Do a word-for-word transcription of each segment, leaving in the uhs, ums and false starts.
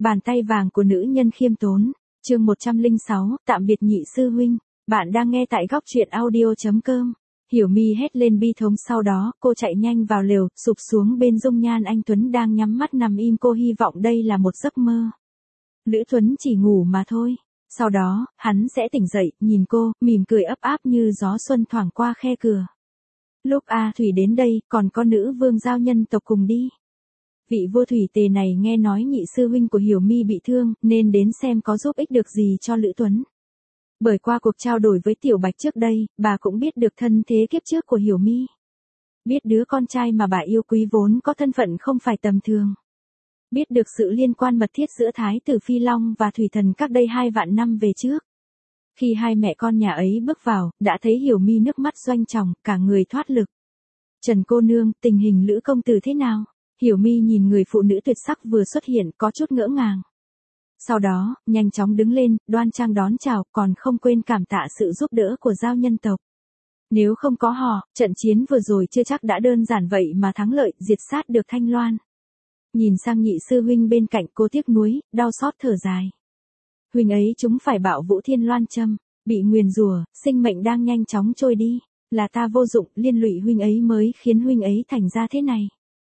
Bàn tay vàng của nữ nhân khiêm tốn. Chương một trăm lẻ sáu, tạm biệt nhị sư huynh. Bạn đang nghe tại góc truyện audio.com. Hiểu Mi hét lên bi thống, sau đó, cô chạy nhanh vào lều, sụp xuống bên dung nhan anh Tuấn đang nhắm mắt nằm im, cô hy vọng đây là một giấc mơ. Lữ Tuấn chỉ ngủ mà thôi. Sau đó, hắn sẽ tỉnh dậy, nhìn cô, mỉm cười ấp áp như gió xuân thoảng qua khe cửa. Lúc A Thủy đến đây, còn có nữ vương giao nhân tộc cùng đi. Vị vua thủy tề này nghe nói nhị sư huynh của Hiểu Mi bị thương, nên đến xem có giúp ích được gì cho Lữ Tuấn. Bởi qua cuộc trao đổi với Tiểu Bạch trước đây, bà cũng biết được thân thế kiếp trước của Hiểu Mi. Biết đứa con trai mà bà yêu quý vốn có thân phận không phải tầm thường. Biết được sự liên quan mật thiết giữa Thái tử Phi Long và Thủy Thần cách đây hai vạn năm về trước. Khi hai mẹ con nhà ấy bước vào, đã thấy Hiểu Mi nước mắt doanh tròng, cả người thoát lực. Trần cô nương, tình hình Lữ công tử thế nào? Hiểu Mi nhìn người phụ nữ tuyệt sắc vừa xuất hiện, có chút ngỡ ngàng. Sau đó, nhanh chóng đứng lên, đoan trang đón chào, còn không quên cảm tạ sự giúp đỡ của giao nhân tộc. Nếu không có họ, trận chiến vừa rồi chưa chắc đã đơn giản vậy mà thắng lợi, diệt sát được Thanh Loan. Nhìn sang nhị sư huynh bên cạnh, cô tiếc nuối, đau xót thở dài. Huynh ấy chúng phải bạo vũ thiên loan châm, bị nguyền rủa, sinh mệnh đang nhanh chóng trôi đi. Là ta vô dụng, liên lụy huynh ấy mới khiến huynh ấy thành ra thế này.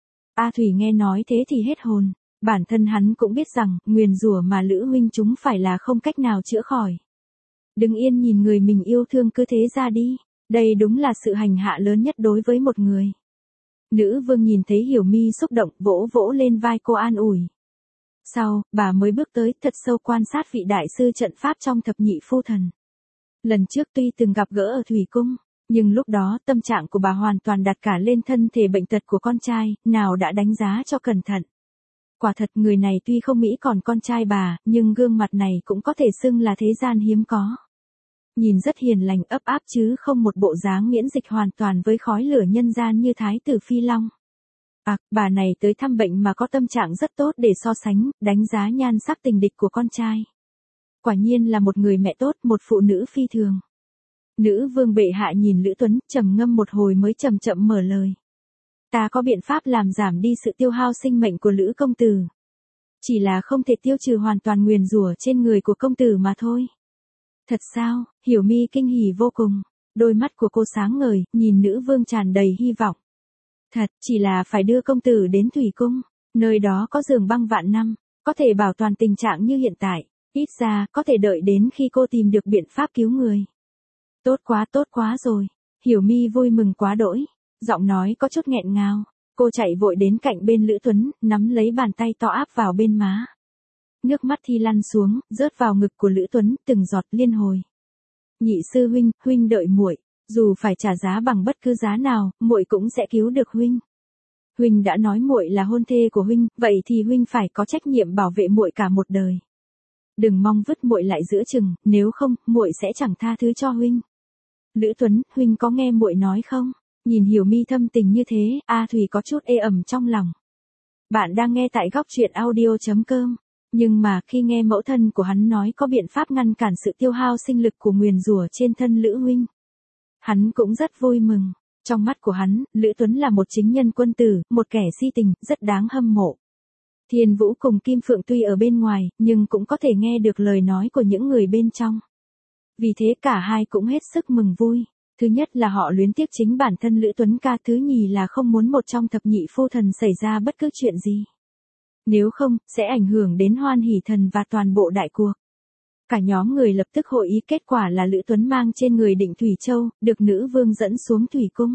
A Thủy nghe nói thế thì hết hồn. Bản thân hắn cũng biết rằng, nguyền rủa mà Lữ huynh chúng phải là không cách nào chữa khỏi. Đừng yên nhìn người mình yêu thương cứ thế ra đi. Đây đúng là sự hành hạ lớn nhất đối với một người. Nữ vương nhìn thấy Hiểu Mi xúc động, vỗ vỗ lên vai cô an ủi. Sau, bà mới bước tới, thật sâu quan sát vị đại sư trận pháp trong thập nhị phu thần. Lần trước tuy từng gặp gỡ ở Thủy Cung, nhưng lúc đó tâm trạng của bà hoàn toàn đặt cả lên thân thể bệnh tật của con trai, nào đã đánh giá cho cẩn thận. Quả thật người này tuy không mỹ còn con trai bà, nhưng gương mặt này cũng có thể xưng là thế gian hiếm có. Nhìn rất hiền lành ấp áp chứ không một bộ dáng miễn dịch hoàn toàn với khói lửa nhân gian như Thái tử Phi Long. À, bà này tới thăm bệnh mà có tâm trạng rất tốt để so sánh, đánh giá nhan sắc tình địch của con trai. Quả nhiên là một người mẹ tốt, một phụ nữ phi thường. Nữ vương bệ hạ nhìn Lữ Tuấn, trầm ngâm một hồi mới chậm chậm mở lời. Ta có biện pháp làm giảm đi sự tiêu hao sinh mệnh của Lữ công tử. Chỉ là không thể tiêu trừ hoàn toàn nguyền rủa trên người của công tử mà thôi. Thật sao? Hiểu Mi kinh hỉ vô cùng. Đôi mắt của cô sáng ngời, nhìn nữ vương tràn đầy hy vọng. Thật, chỉ là phải đưa công tử đến Thủy Cung. Nơi đó có giường băng vạn năm, có thể bảo toàn tình trạng như hiện tại. Ít ra, có thể đợi đến khi cô tìm được biện pháp cứu người. Tốt quá tốt quá rồi. Hiểu Mi vui mừng quá đỗi. Giọng nói có chút nghẹn ngào. Cô chạy vội đến cạnh bên Lữ Tuấn, nắm lấy bàn tay to áp vào bên má. Nước mắt thi lăn xuống, rớt vào ngực của Lữ Tuấn, từng giọt liên hồi. Nhị sư huynh, huynh đợi muội, dù phải trả giá bằng bất cứ giá nào, muội cũng sẽ cứu được huynh. Huynh đã nói muội là hôn thê của huynh, vậy thì huynh phải có trách nhiệm bảo vệ muội cả một đời. Đừng mong vứt muội lại giữa chừng, nếu không, muội sẽ chẳng tha thứ cho huynh. Lữ Tuấn, huynh có nghe muội nói không? Nhìn Hiểu Mi thâm tình như thế, A Thủy có chút ê ẩm trong lòng. Bạn đang nghe tại góc truyện audio.com. Nhưng mà khi nghe mẫu thân của hắn nói có biện pháp ngăn cản sự tiêu hao sinh lực của nguyền rủa trên thân Lữ huynh, hắn cũng rất vui mừng. Trong mắt của hắn, Lữ Tuấn là một chính nhân quân tử, một kẻ si tình, rất đáng hâm mộ. Thiên Vũ cùng Kim Phượng tuy ở bên ngoài, nhưng cũng có thể nghe được lời nói của những người bên trong. Vì thế cả hai cũng hết sức mừng vui. Thứ nhất là họ luyến tiếc chính bản thân Lữ Tuấn ca, thứ nhì là không muốn một trong thập nhị phu thần xảy ra bất cứ chuyện gì. Nếu không, sẽ ảnh hưởng đến Hoan Hỷ Thần và toàn bộ đại cuộc. Cả nhóm người lập tức hội ý, kết quả là Lữ Tuấn mang trên người Định Thủy Châu, được nữ vương dẫn xuống Thủy Cung.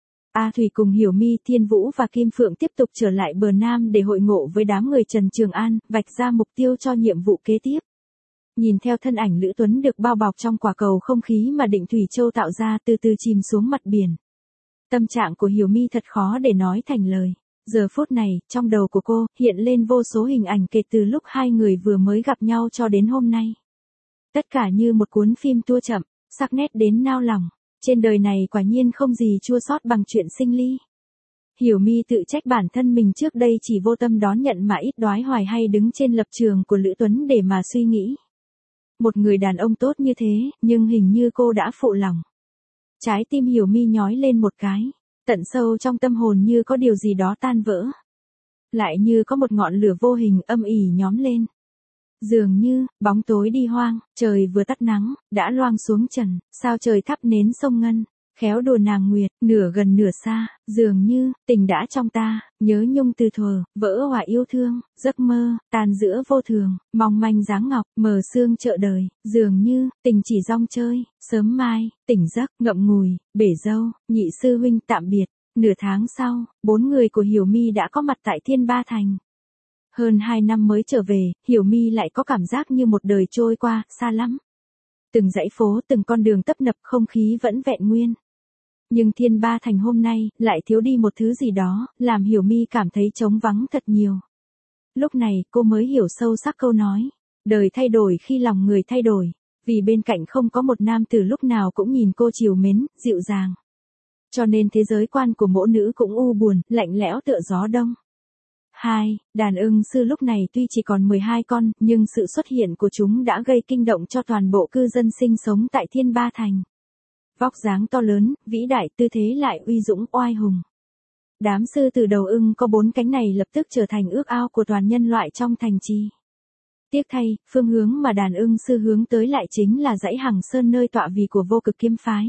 A Thủy cùng Hiểu Mi, Thiên Vũ và Kim Phượng tiếp tục trở lại bờ Nam để hội ngộ với đám người Trần Trường An, vạch ra mục tiêu cho nhiệm vụ kế tiếp. Nhìn theo thân ảnh Lữ Tuấn được bao bọc trong quả cầu không khí mà Định Thủy Châu tạo ra từ từ chìm xuống mặt biển. Tâm trạng của Hiểu Mi thật khó để nói thành lời. Giờ phút này, trong đầu của cô, hiện lên vô số hình ảnh kể từ lúc hai người vừa mới gặp nhau cho đến hôm nay. Tất cả như một cuốn phim tua chậm, sắc nét đến nao lòng. Trên đời này quả nhiên không gì chua xót bằng chuyện sinh ly. Hiểu Mi tự trách bản thân mình trước đây chỉ vô tâm đón nhận mà ít đoái hoài hay đứng trên lập trường của Lữ Tuấn để mà suy nghĩ. Một người đàn ông tốt như thế, nhưng hình như cô đã phụ lòng. Trái tim Hiểu Mi nhói lên một cái. Tận sâu trong tâm hồn như có điều gì đó tan vỡ. Lại như có một ngọn lửa vô hình âm ỉ nhóm lên. Dường như, bóng tối đi hoang, trời vừa tắt nắng, đã loang xuống trần, sao trời thắp nến sông ngân, khéo đùa nàng nguyệt, nửa gần nửa xa, dường như, tình đã trong ta, nhớ nhung từ thuở, vỡ hòa yêu thương, giấc mơ, tàn giữa vô thường, mong manh dáng ngọc, mờ sương chợ đời, dường như, tình chỉ rong chơi, sớm mai, tỉnh giấc, ngậm ngùi, bể dâu, nhị sư huynh tạm biệt. Nửa tháng sau, bốn người của Hiểu My đã có mặt tại Thiên Ba Thành. Hơn hai năm mới trở về, Hiểu My lại có cảm giác như một đời trôi qua, xa lắm. Từng dãy phố, từng con đường tấp nập, không khí vẫn vẹn nguyên. Nhưng Thiên Ba Thành hôm nay, lại thiếu đi một thứ gì đó, làm Hiểu My cảm thấy trống vắng thật nhiều. Lúc này, cô mới hiểu sâu sắc câu nói. Đời thay đổi khi lòng người thay đổi. Vì bên cạnh không có một nam tử lúc nào cũng nhìn cô trìu mến, dịu dàng. Cho nên thế giới quan của mỗi nữ cũng u buồn, lạnh lẽo tựa gió đông. Hai, đàn ưng sư lúc này tuy chỉ còn mười hai con, nhưng sự xuất hiện của chúng đã gây kinh động cho toàn bộ cư dân sinh sống tại Thiên Ba Thành. Vóc dáng to lớn, vĩ đại, tư thế lại uy dũng oai hùng. Đám sư tử đầu ưng có bốn cánh này lập tức trở thành ước ao của toàn nhân loại trong thành trì. Tiếc thay, phương hướng mà đàn ưng sư hướng tới lại chính là dãy Hằng Sơn nơi tọa vì của Vô Cực Kiếm phái.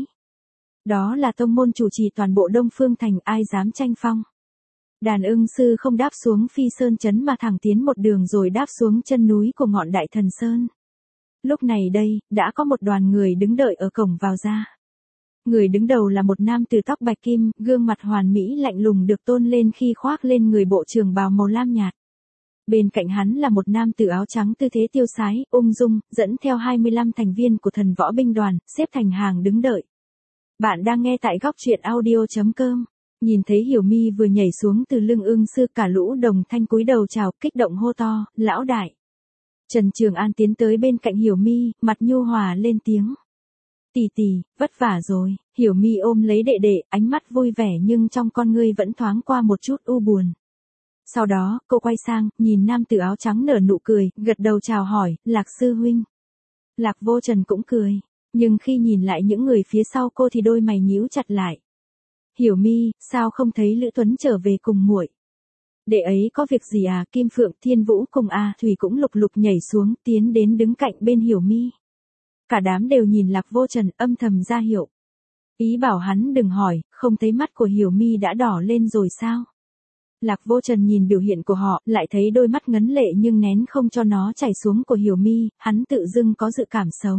Đó là tông môn chủ trì toàn bộ Đông Phương Thành, ai dám tranh phong. Đàn ưng sư không đáp xuống Phi Sơn Trấn mà thẳng tiến một đường rồi đáp xuống chân núi của ngọn Đại Thần Sơn. Lúc này đây, đã có một đoàn người đứng đợi ở cổng vào ra. Người đứng đầu là một nam tử tóc bạch kim, gương mặt hoàn mỹ lạnh lùng được tôn lên khi khoác lên người bộ trường bào màu lam nhạt. Bên cạnh hắn là một nam tử áo trắng tư thế tiêu sái, ung dung, dẫn theo hai mươi lăm thành viên của thần võ binh đoàn, xếp thành hàng đứng đợi. Bạn đang nghe tại góc truyện audio chấm com. Nhìn thấy Hiểu My vừa nhảy xuống từ lưng ưng sư, cả lũ đồng thanh cúi đầu chào, kích động hô to, lão đại. Trần Trường An tiến tới bên cạnh Hiểu My, mặt nhu hòa lên tiếng. Tỷ tỷ, vất vả rồi. Hiểu My ôm lấy đệ đệ, ánh mắt vui vẻ nhưng trong con ngươi vẫn thoáng qua một chút u buồn. Sau đó, cô quay sang, nhìn nam tử áo trắng nở nụ cười, gật đầu chào hỏi, Lạc sư huynh. Lạc Vô Trần cũng cười, nhưng khi nhìn lại những người phía sau cô thì đôi mày nhíu chặt lại. Hiểu My, sao không thấy Lữ Tuấn trở về cùng muội? Đệ ấy có việc gì à? Kim Phượng, Thiên Vũ cùng A Thủy cũng lục lục nhảy xuống, tiến đến đứng cạnh bên Hiểu My. Cả đám đều nhìn Lạc Vô Trần, âm thầm ra hiệu. Ý bảo hắn đừng hỏi, không thấy mắt của Hiểu My đã đỏ lên rồi sao? Lạc Vô Trần nhìn biểu hiện của họ, lại thấy đôi mắt ngấn lệ nhưng nén không cho nó chảy xuống của Hiểu My, hắn tự dưng có dự cảm xấu.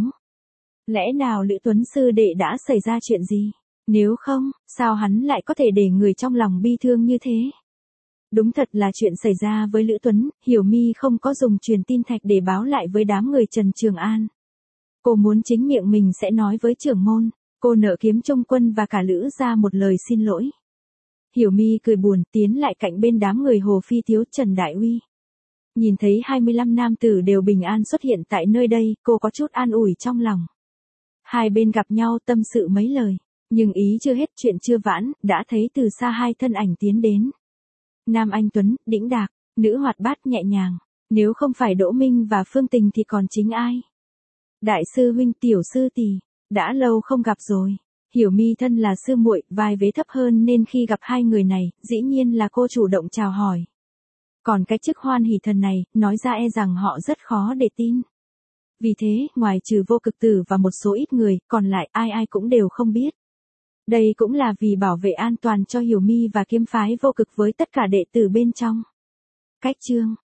Lẽ nào Lữ Tuấn sư đệ đã xảy ra chuyện gì? Nếu không, sao hắn lại có thể để người trong lòng bi thương như thế? Đúng thật là chuyện xảy ra với Lữ Tuấn, Hiểu My không có dùng truyền tin thạch để báo lại với đám người Trần Trường An. Cô muốn chính miệng mình sẽ nói với trưởng môn, cô nợ Kiếm Trung Quân và cả Lữ ra một lời xin lỗi. Hiểu My cười buồn, tiến lại cạnh bên đám người Hồ Phi Thiếu, Trần Đại Uy. Nhìn thấy hai mươi lăm nam tử đều bình an xuất hiện tại nơi đây, cô có chút an ủi trong lòng. Hai bên gặp nhau tâm sự mấy lời, nhưng ý chưa hết chuyện chưa vãn, đã thấy từ xa hai thân ảnh tiến đến. Nam anh tuấn, đĩnh đạc, nữ hoạt bát nhẹ nhàng, nếu không phải Đỗ Minh và Phương Tình thì còn chính ai? Đại sư huynh, tiểu sư tỷ, đã lâu không gặp rồi. Hiểu My thân là sư muội, vai vế thấp hơn nên khi gặp hai người này, dĩ nhiên là cô chủ động chào hỏi. Còn cái chức hoan hỷ thần này, nói ra e rằng họ rất khó để tin. Vì thế, ngoài trừ Vô Cực Tử và một số ít người, còn lại ai ai cũng đều không biết. Đây cũng là vì bảo vệ an toàn cho Hiểu My và kiếm phái Vô Cực với tất cả đệ tử bên trong. Cách chương